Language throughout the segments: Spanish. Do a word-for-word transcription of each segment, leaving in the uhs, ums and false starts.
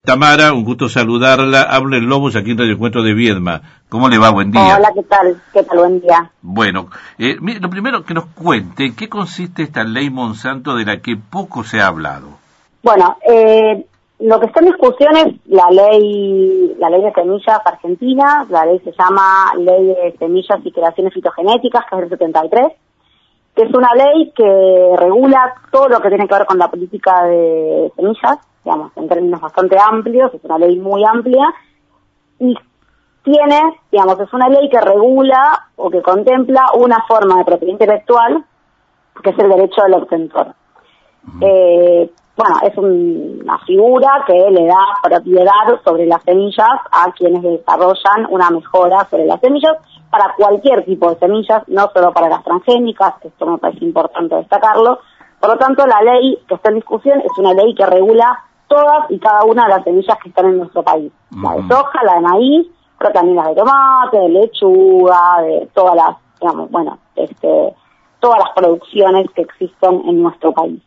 Tamara, un gusto saludarla. Habla el Lobos aquí en Radio Encuentro de Viedma. ¿Cómo le va? Buen día. Hola, ¿qué tal? ¿Qué tal? Buen día. Bueno, eh, mire, lo primero que nos cuente, ¿en qué consiste esta ley Monsanto de la que poco se ha hablado? Bueno, eh, lo que está en discusión es la ley, la ley de semillas argentina. La ley se llama Ley de Semillas y Creaciones Fitogenéticas, que es del setenta y tres, que es una ley que regula todo lo que tiene que ver con la política de semillas, digamos, en términos bastante amplios. Es una ley muy amplia y tiene, digamos, es una ley que regula o que contempla una forma de propiedad intelectual que es el derecho del obtentor. Uh-huh. Eh, bueno, es un, una figura que le da propiedad sobre las semillas a quienes desarrollan una mejora sobre las semillas para cualquier tipo de semillas, no solo para las transgénicas. Esto me parece importante destacarlo. Por lo tanto, la ley que está en discusión es una ley que regula todas y cada una de las semillas que están en nuestro país. Uh-huh. La de soja, la de maíz, pero también las de tomate, de lechuga, de todas las, digamos, bueno, este, todas las producciones que existen en nuestro país.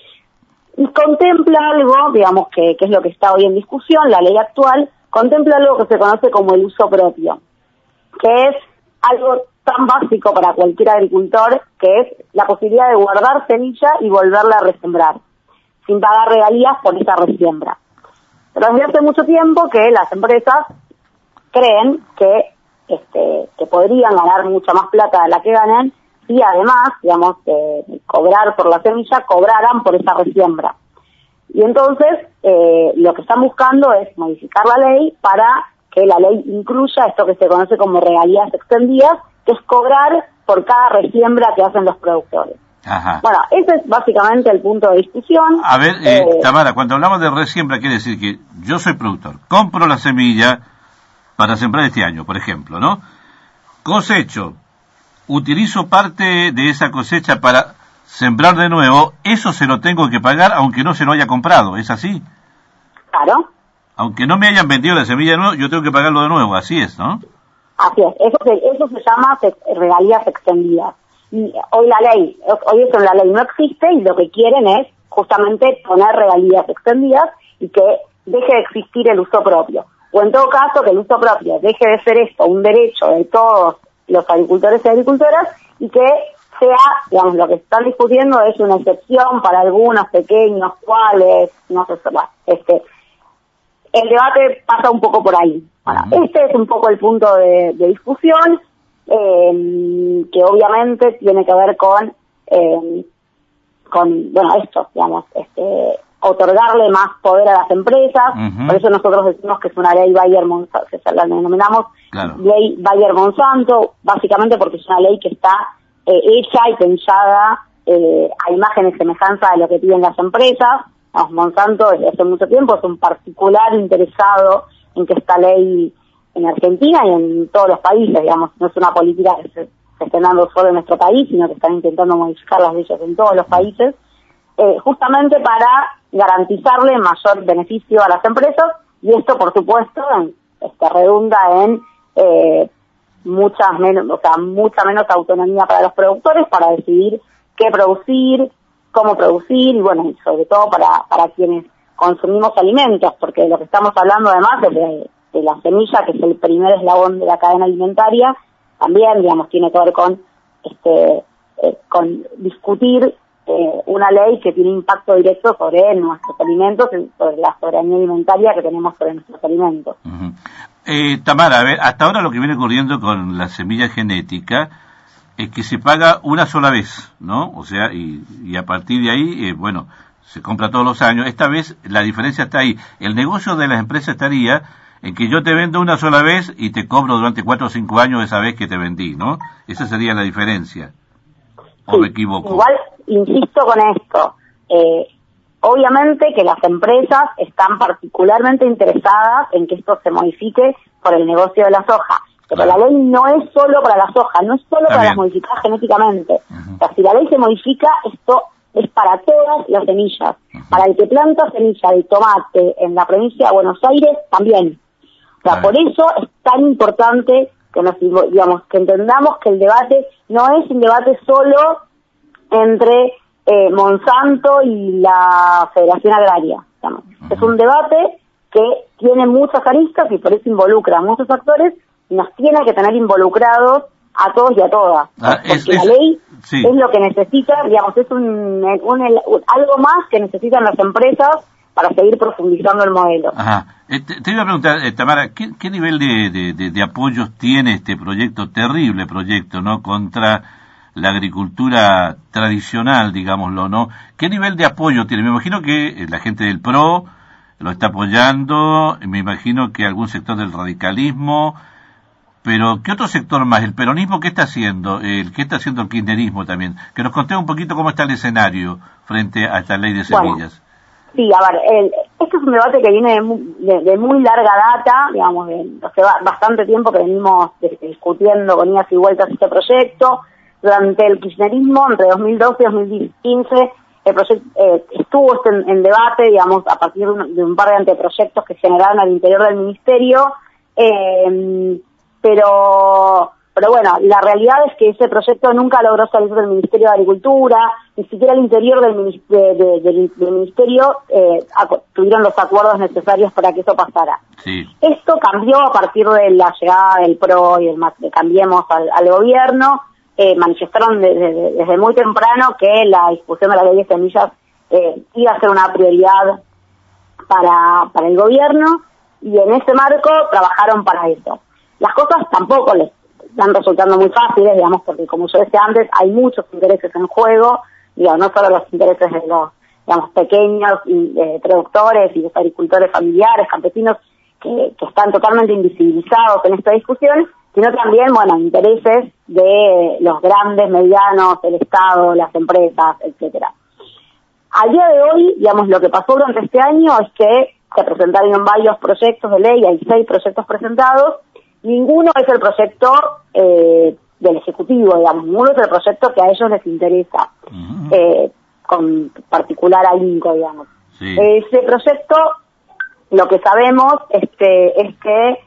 Y contempla algo, digamos, que, que es lo que está hoy en discusión, la ley actual, contempla algo que se conoce como el uso propio, que es algo tan básico para cualquier agricultor, que es la posibilidad de guardar semilla y volverla a resembrar, sin pagar regalías por esa resiembra. Pero desde hace mucho tiempo que las empresas creen que este que podrían ganar mucha más plata de la que ganan y además, digamos, eh, cobrar por la semilla, cobraran por esa resiembra. Y entonces eh, lo que están buscando es modificar la ley para que la ley incluya esto que se conoce como regalías extendidas, que es cobrar por cada resiembra que hacen los productores. Ajá. Bueno, ese es básicamente el punto de discusión. A ver, eh, eh, Tamara, cuando hablamos de resiembra, quiere decir que yo soy productor, compro la semilla para sembrar este año, por ejemplo, ¿no? Cosecho, utilizo parte de esa cosecha para sembrar de nuevo, eso se lo tengo que pagar aunque no se lo haya comprado, ¿es así? Claro. Aunque no me hayan vendido la semilla de nuevo, yo tengo que pagarlo de nuevo, así es, ¿no? Así es, eso se, eso se llama regalías extendidas. Y hoy la ley, hoy eso en la ley no existe y lo que quieren es justamente poner regalías extendidas y que deje de existir el uso propio. O en todo caso que el uso propio deje de ser esto un derecho de todos los agricultores y agricultoras y que sea, digamos, lo que están discutiendo es una excepción para algunos pequeños, cuales, no sé, este, el debate pasa un poco por ahí. Bueno, este es un poco el punto de, de discusión. Eh, que obviamente tiene que ver con, eh, con, bueno, esto, digamos, este, otorgarle más poder a las empresas. Uh-huh. Por eso nosotros decimos que es una ley Bayer-Monsanto, que la denominamos claro. Ley Bayer-Monsanto, básicamente porque es una ley que está eh, hecha y pensada eh, a imagen y semejanza de lo que piden las empresas. Vamos, Monsanto desde hace mucho tiempo es un particular interesado en que esta ley en Argentina y en todos los países, digamos, no es una política que se, se esté dando solo en nuestro país, sino que están intentando modificar las leyes en todos los países, eh, justamente para garantizarle mayor beneficio a las empresas, y esto, por supuesto, en, este, redunda en eh, muchas menos, o sea, mucha menos autonomía para los productores para decidir qué producir, cómo producir, y bueno, y sobre todo para, para quienes consumimos alimentos, porque lo que estamos hablando además es de de la semilla, que es el primer eslabón de la cadena alimentaria, también, digamos, tiene que ver con este eh, con discutir eh, una ley que tiene impacto directo sobre nuestros alimentos y sobre la soberanía alimentaria que tenemos sobre nuestros alimentos. Uh-huh. Eh, Tamara, a ver, hasta ahora lo que viene ocurriendo con la semilla genética es que se paga una sola vez, ¿no? O sea, y, y a partir de ahí, eh, bueno, se compra todos los años. Esta vez la diferencia está ahí. El negocio de las empresas estaría en que yo te vendo una sola vez y te cobro durante cuatro o cinco años esa vez que te vendí, ¿no? Esa sería la diferencia. ¿O sí, me equivoco? Igual, insisto con esto, eh, obviamente que las empresas están particularmente interesadas en que esto se modifique por el negocio de la soja, pero claro. La ley no es solo para la soja, no es solo para las modificadas genéticamente. Uh-huh. O sea, si la ley se modifica, esto es para todas las semillas. Uh-huh. Para el que planta semilla de tomate en la provincia de Buenos Aires, también. O sea, por eso es tan importante que nos, digamos, que entendamos que el debate no es un debate solo entre eh, Monsanto y la Federación Agraria. Digamos. Uh-huh. Es un debate que tiene muchas aristas y por eso involucra a muchos actores y nos tiene que tener involucrados a todos y a todas. Ah, porque es, la es, ley sí. es lo que necesita, digamos, es un, un, un algo más que necesitan las empresas para seguir profundizando el modelo. Ajá. Eh, te, te iba a preguntar, eh, Tamara, ¿qué, qué nivel de, de, de, de apoyos tiene este proyecto, terrible proyecto, ¿no?, contra la agricultura tradicional, digámoslo, ¿no? ¿Qué nivel de apoyo tiene? Me imagino que eh, la gente del P R O lo está apoyando, me imagino que algún sector del radicalismo, pero ¿qué otro sector más? ¿El peronismo qué está haciendo? El, ¿Qué está haciendo el kirchnerismo también? Que nos conté un poquito cómo está el escenario frente a esta ley de semillas. Bueno. Sí, a ver, el, este es un debate que viene de, de, de muy larga data, digamos, de, hace bastante tiempo que venimos de, discutiendo con idas y vueltas este proyecto. Durante el kirchnerismo, entre dos mil doce y dos mil quince, el proyecto eh, estuvo en, en debate, digamos, a partir de un, de un par de anteproyectos que se generaron al interior del ministerio, eh, pero... Pero bueno, la realidad es que ese proyecto nunca logró salir del Ministerio de Agricultura, ni siquiera al interior del, de, de, de, del Ministerio eh, tuvieron los acuerdos necesarios para que eso pasara. Sí. Esto cambió a partir de la llegada del P R O y del de Cambiemos al, al gobierno. Eh, manifestaron desde, de, desde muy temprano que la discusión de la ley de semillas eh, iba a ser una prioridad para, para el gobierno, y en ese marco trabajaron para eso. Las cosas tampoco les están resultando muy fáciles, digamos, porque como yo decía antes, hay muchos intereses en juego, digamos, no solo los intereses de los, digamos, pequeños eh, productores y los agricultores familiares, campesinos, que, que están totalmente invisibilizados en esta discusión, sino también, bueno, intereses de los grandes, medianos, el Estado, las empresas, etcétera. Al día de hoy, digamos, lo que pasó durante este año es que se presentaron varios proyectos de ley, hay seis proyectos presentados. Ninguno es el proyecto eh, del Ejecutivo, digamos, ninguno es el proyecto que a ellos les interesa, uh-huh. eh, con particular a INCO, digamos. Sí. Ese proyecto, lo que sabemos es que, es que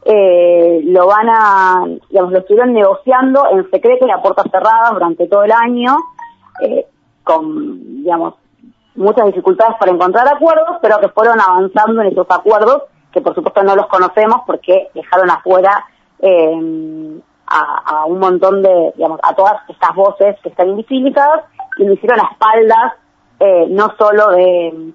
eh, lo van a, digamos, lo estuvieron negociando en secreto y a puertas cerradas durante todo el año, eh, con, digamos, muchas dificultades para encontrar acuerdos, pero que fueron avanzando en esos acuerdos, que por supuesto no los conocemos porque dejaron afuera eh, a, a un montón de, digamos, a todas estas voces que están invisibilizadas, y lo hicieron a espaldas eh, no solo de,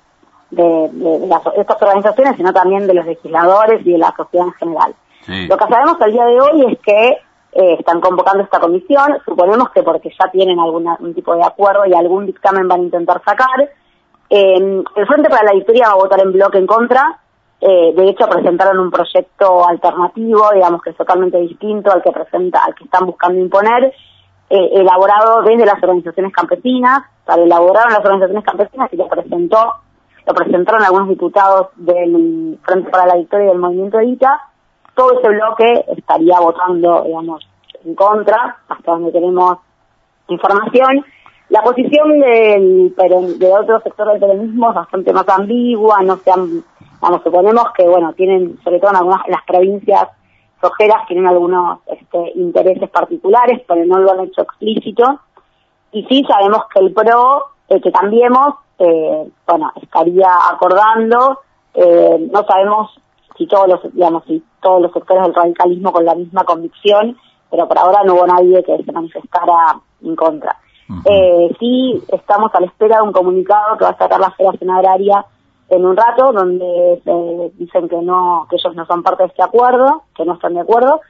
de, de, de las, estas organizaciones, sino también de los legisladores y de la sociedad en general. Sí. Lo que sabemos al día de hoy es que eh, están convocando esta comisión, suponemos que porque ya tienen alguna, algún tipo de acuerdo y algún dictamen van a intentar sacar. Eh, el Frente para la Victoria va a votar en bloque en contra. Eh, de hecho presentaron un proyecto alternativo, digamos, que es totalmente distinto al que presenta, al que están buscando imponer, eh, elaborado desde las organizaciones campesinas. O sea, lo elaboraron las organizaciones campesinas y lo presentó, lo presentaron algunos diputados del Frente para la Victoria y del Movimiento Evita. Todo ese bloque estaría votando, digamos, en contra, hasta donde tenemos información. La posición del, de otro sector del peronismo es bastante más ambigua, no se han, vamos, suponemos que, bueno, tienen, sobre todo en algunas las provincias sojeras, tienen algunos este, intereses particulares, pero no lo han hecho explícito. Y sí sabemos que el P R O, eh, que Cambiemos, eh, bueno, estaría acordando, eh, no sabemos si todos los, digamos, si todos los sectores del radicalismo con la misma convicción, pero por ahora no hubo nadie que se manifestara en contra. Uh-huh. Eh, sí, estamos a la espera de un comunicado que va a sacar la Federación Agraria en un rato, donde se dicen que no, que ellos no son parte de este acuerdo, que no están de acuerdo.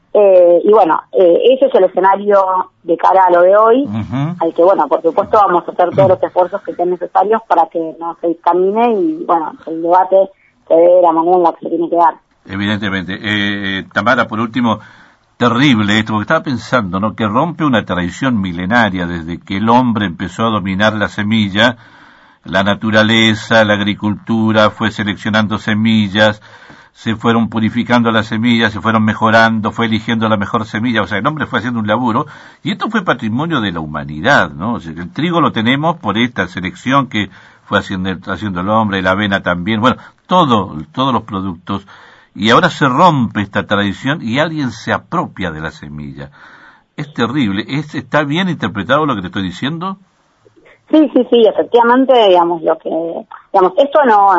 Eh, y bueno, eh, ese es el escenario de cara a lo de hoy, uh-huh. al que, bueno, por supuesto vamos a hacer todos los esfuerzos que sean necesarios para que no se camine y, bueno, el debate se dé de la manera en la que se tiene que dar. Evidentemente. Eh, Tamara, por último, terrible esto, porque estaba pensando, ¿no?, que rompe una tradición milenaria desde que el hombre empezó a dominar la semilla, la naturaleza, la agricultura, fue seleccionando semillas, se fueron purificando las semillas, se fueron mejorando, fue eligiendo la mejor semilla, o sea, el hombre fue haciendo un laburo, y esto fue patrimonio de la humanidad, ¿no? O sea, el trigo lo tenemos por esta selección que fue haciendo, haciendo el hombre, la avena también, bueno, todo, todos los productos. Y ahora se rompe esta tradición y alguien se apropia de la semilla. Es terrible. ¿Es, ¿Está bien interpretado lo que te estoy diciendo? Sí, sí, sí, efectivamente, digamos, lo que, digamos, esto no,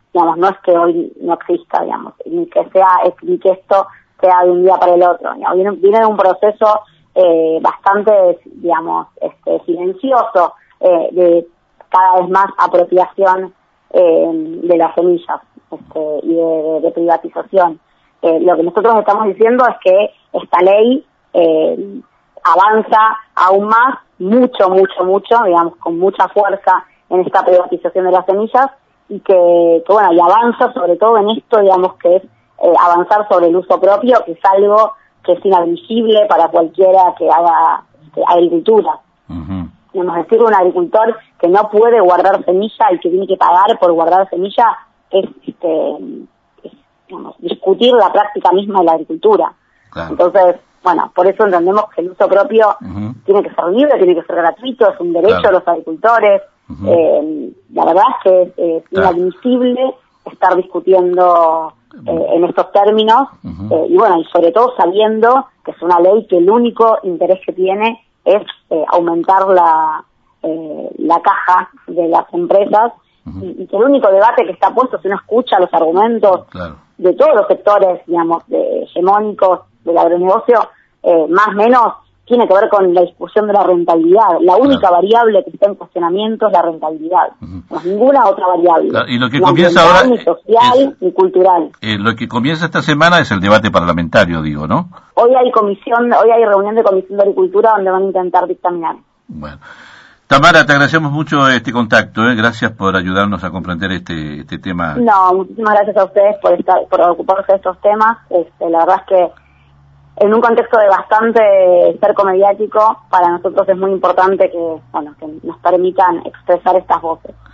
digamos, no es que hoy no exista, digamos, ni que sea, ni que esto sea de un día para el otro, digamos, viene, viene de un proceso eh, bastante, digamos, este, silencioso, eh, de cada vez más apropiación eh, de las semillas este, y de, de, de privatización. Eh, lo que nosotros estamos diciendo es que esta ley eh, avanza aún más, mucho, mucho, mucho, digamos, con mucha fuerza en esta privatización de las semillas, y que, que bueno, y avanza sobre todo en esto, digamos, que es eh, avanzar sobre el uso propio, que es algo que es inadmisible para cualquiera que haga este, agricultura. Uh-huh. Digamos, decir, un agricultor que no puede guardar semilla y que tiene que pagar por guardar semilla es, este, es digamos, discutir la práctica misma de la agricultura. Claro. Entonces, bueno, por eso entendemos que el uso propio uh-huh. tiene que ser libre, tiene que ser gratuito, es un derecho claro. de los agricultores. Uh-huh. Eh, la verdad es que es, es claro. inadmisible estar discutiendo eh, en estos términos, uh-huh. eh, y bueno, y sobre todo sabiendo que es una ley que el único interés que tiene es eh, aumentar la eh, la caja de las empresas, uh-huh. y, y que el único debate que está puesto, si uno escucha los argumentos claro. de todos los sectores, digamos, de, hegemónicos del agronegocio, eh, más o menos tiene que ver con la discusión de la rentabilidad. La única claro. variable que está en cuestionamiento es la rentabilidad. Uh-huh. No es ninguna otra variable. Claro, y lo que ni comienza ahora ni social, es, ni cultural. Eh, lo que comienza esta semana es el debate parlamentario, digo, ¿no? Hoy hay comisión, hoy hay reunión de Comisión de Agricultura donde van a intentar dictaminar. Bueno. Tamara, te agradecemos mucho este contacto, ¿eh? Gracias por ayudarnos a comprender este este tema. No, muchísimas gracias a ustedes por estar, por ocuparse de estos temas. Este, la verdad es que en un contexto de bastante cerco mediático, para nosotros es muy importante que, bueno, que nos permitan expresar estas voces.